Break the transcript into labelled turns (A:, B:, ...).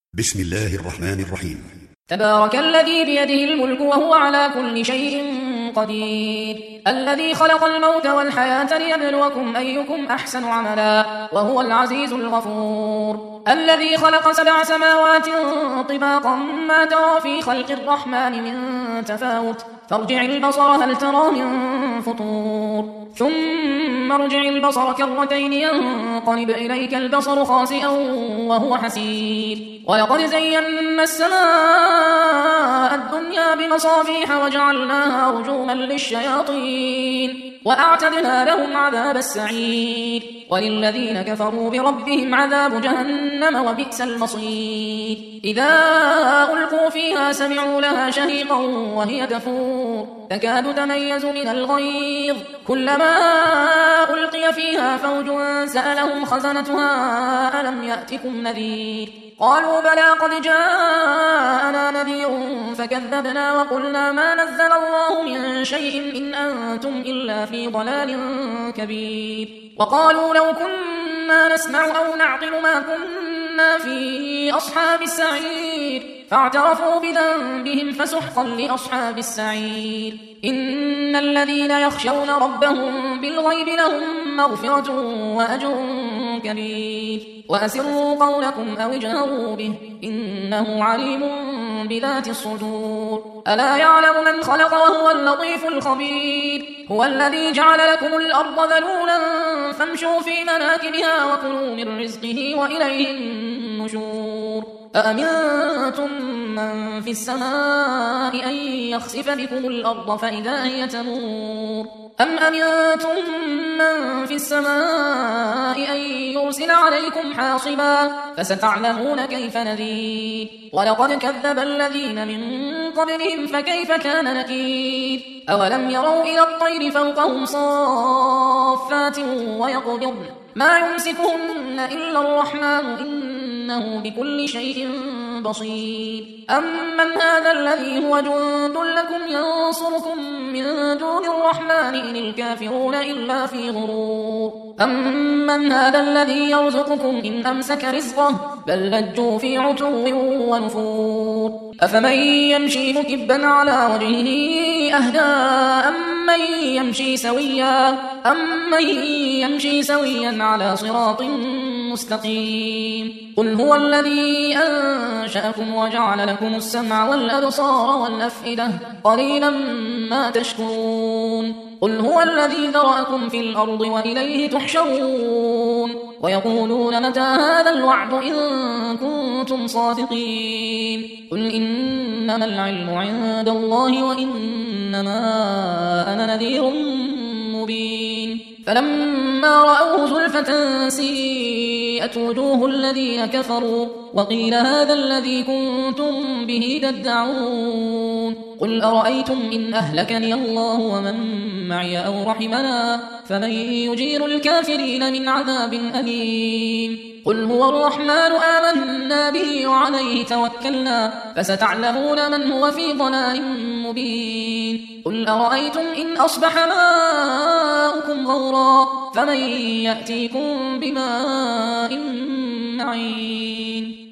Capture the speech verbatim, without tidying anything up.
A: بسم الله الرحمن الرحيم.
B: تبارك الذي بيده الملك وهو على كل شيء قدير، الذي خلق الموت والحياة ليبلوكم أيكم أحسن عملا وهو العزيز الغفور، الذي خلق سبع سماوات طباقا ما ترى في خلق الرحمن من تفاوت فارجع البصر هل ترى من فطور ثم ارجع البصر كرتين ينقلب إليك البصر خاسئا وهو حسير، ولقد زينا السماء الدنيا بمصابيح وجعلناها رجوما للشياطين وأعتدنا لهم عذاب السعير، وللذين كفروا بربهم عذاب جهنم وبئس المصير، إذا ألقوا فيها سمعوا لها شهيقا وهي تفور تكاد تميز من الغيظ كلما ألقي فيها فوج سألهم خزنتها ألم يأتكم نذير قالوا بلى قد جاءنا نذير فكذبنا وقلنا ما نزل الله من شيء إن أنتم إلا في ضلال كبير، وقالوا لو كنا نسمع أو نعقل ما كنا في أصحاب السعير فاعترفوا بذنبهم فسحقا لأصحاب السعير، إن الذين يخشون ربهم بالغيب لهم مغفرة وأجر كبير، وأسروا قولكم أو اجهروا به إنه عليم بذات الصدور، ألا يعلم من خلق وهو اللطيف الخبير، هو الذي جعل لكم الأرض ذلولا فامشوا في مناكبها وكلوا من رزقه وإليه النشور، أأمنتم من في السماء أن يخسف بكم الأرض فإذا هي تمور أم أمنتم من في السماء أن يرسل عليكم حاصبا فستعلمون كيف نذير، ولقد كذب الذين من قبلهم فكيف كان نكير، أولم يروا إلى الطير فوقهم صافات ويقبضن ما يمسكهن إلا الرحمن إنه بكل شيء بصير، أمن هذا الذي هو جند لكم ينصركم من دون الرحمن إن الكافرون إلا في غرور، أمن هذا الذي يرزقكم إن أمسك رزقه بل لجوا في عتو ونفور، أفمن يمشي مكبا على وجهه أهدى أمن يمشي سويا أمن يمشي سويا على صراط مستقيم، قل هو الذي أنشأكم وجعل لكم السمع والأبصار والأفئدة قليلا ما تشكرون، قل هو الذي ذرأكم في الأرض وإليه تحشرون، ويقولون متى هذا الوعد إن كنتم صادقين، قل إنما العلم عند الله وإنما أنا نذير مبين، فلما رأوه زلفة سيئت وجوه الذين كفروا وقيل هذا الذي كنتم به تدعون، قل أرأيتم إن أهلكني الله ومن معي أو رحمنا فمن يجير الكافرين من عذاب أليم، قل هو الرحمن آمنا به وعليه توكلنا فستعلمون من هو في ضلال مبين، قل أرأيتم إن أصبح ماؤكم غورا فمن يأتيكم بماء معين.